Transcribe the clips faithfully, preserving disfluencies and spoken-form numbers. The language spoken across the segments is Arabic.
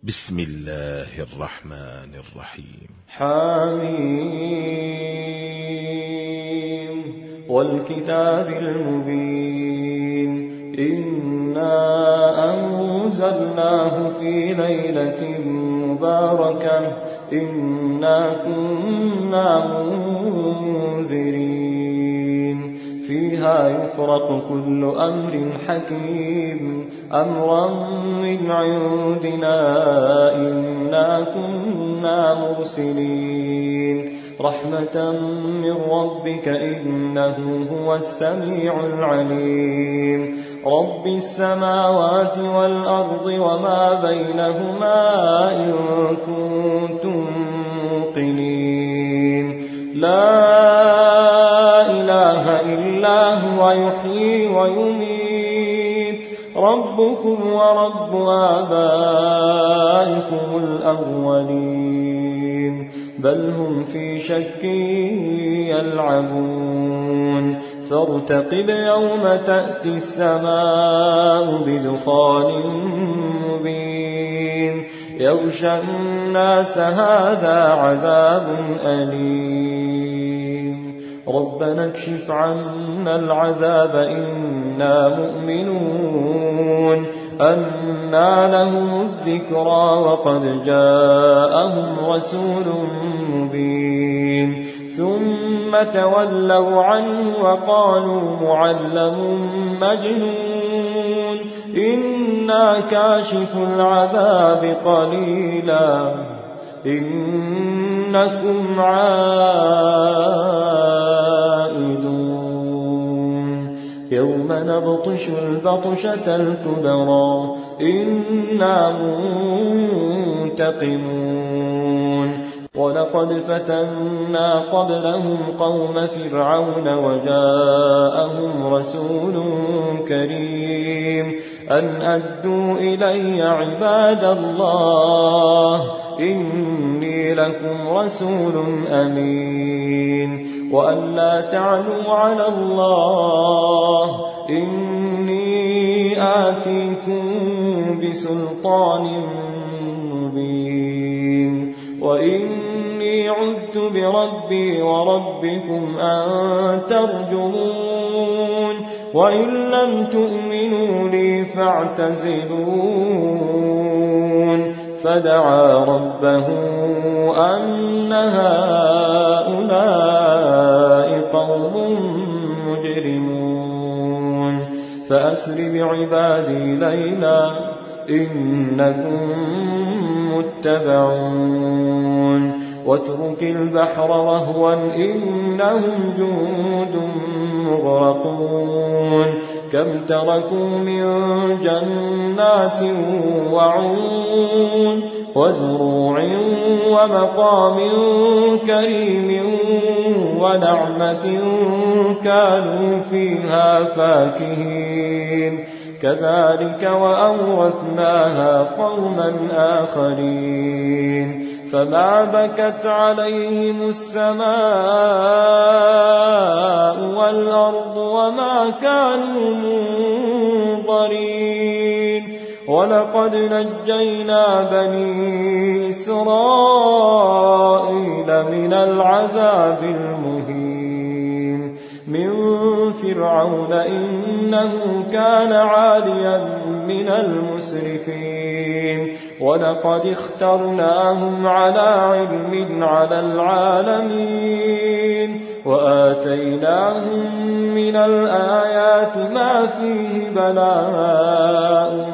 بسم الله الرحمن الرحيم. حميم والكتاب المبين إنا أنزلناه في ليلة مباركة إنا كنا منذرين فيها يفرق كل أمر حكيم أمرا من عندنا إنا كنا مرسلين رحمة من ربك إنه هو السميع العليم رب السماوات والأرض وما بينهما إن كنتم موقنين لا إله إلا هو يحيي ويميت ربكم ورب آبائكم الأولين بل هم في شك يلعبون فارتقب يوم تأتي السماء بدخان مبين يغشى الناس هذا عذاب أليم ربنا اكشف عنا العذاب إنا مؤمنون أنى لهم الذكرى وقد جاءهم رسول مبين ثم تولوا عنه وقالوا معلم مجنون إنا كاشف العذاب قليلا إنكم عائدون يوم نبطش البطشة الكبرى إنا منتقمون ولقد فتنا قبلهم قوم فرعون وجاءهم رسول كريم أن أدوا إلي عباد الله إني لكم رسول أمين وأن لا تعلوا على الله إني آتيكم بسلطان مبين وإني عذت بربي وربكم أن ترجمون وإن لم تؤمنوا لي فاعتزلون فدعا ربه أن هؤلاء قوم مجرمون فأسر بعبادي ليلا إنكم متبعون واترك البحر رهوا إنهم جند مغرقون كم تركوا من جنات وعيون وزروع ومقام كريم ونعمة كانوا فيها فاكهين كذلك وأورثناها قوما آخرين فما بكت عليهم السماء والأرض وما كانوا منظرين ولقد نجينا بني إسرائيل من العذاب المهين من فرعون إنه كان عاليا من المسرفين ولقد اخترناهم على علم على العالمين وآتيناهم من الآيات ما فيه بلاء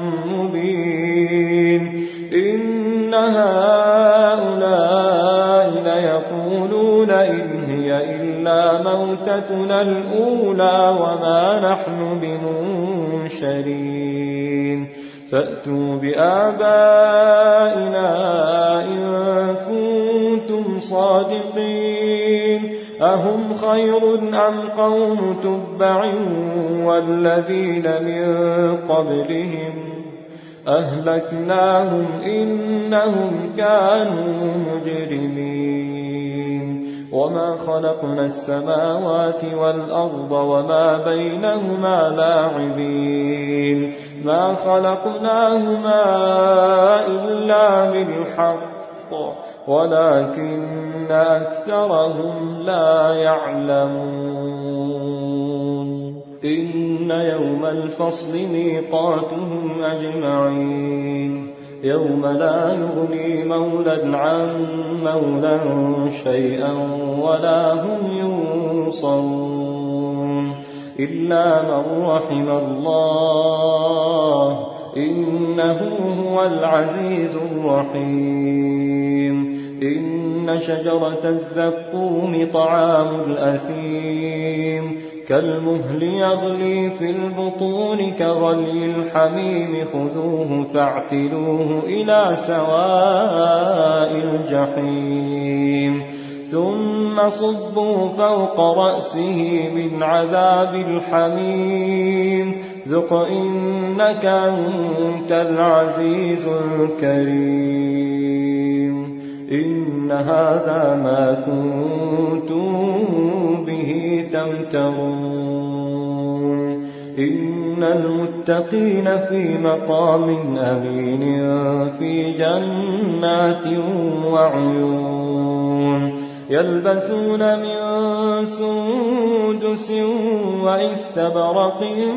مبين إن هؤلاء ليقولون إن هي إلا موتتنا الأولى وما نحن بمنشرين فأتوا بآبائنا إن كنتم صادقين أهم خير أم قوم تبع والذين من قبلهم أهلكناهم إنهم كانوا مجرمين وما خلقنا السماوات والأرض وما بينهما لاعبين ما خلقناهما إلا إلا بالحق ولكن أكثرهم لا يعلمون إن يوم الفصل ميقاتهم أجمعين يوم لا يغني مولى عن مولى شيئا ولا هم ينصرون إلا من رحم الله إنه هو العزيز الرحيم إن شجرة الزقوم طعام الأثيم كالمهل يغلي في البطون كغلي الحميم خذوه فاعتلوه إلى سواء الجحيم ثم صبوا فوق رأسه من عذاب الحميم ذق إنك أنت العزيز الكريم إن هذا ما كنتم به تمترون إن المتقين في مقام أمين في جنات وعيون يلبسون من سندس وإستبرق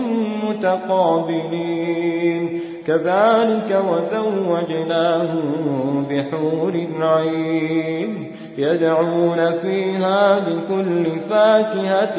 متقابلين كذلك وزوجناهم بحور عين يدعون فيها بكل فاكهة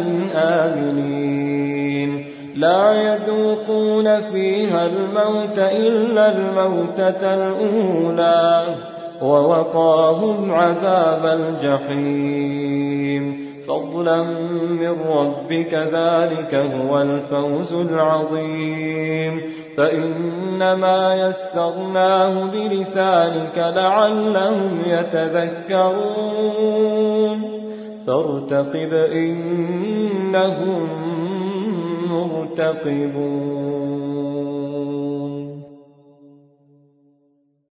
آمنين لا يذوقون فيها الموت إلا الموتة الأولى ووقاهم عذاب الجحيم فضلا من ربك ذلك هو الفوز العظيم فإنما يسرناه بلسانك لعلهم يتذكرون فارتقب إنهم مرتقبون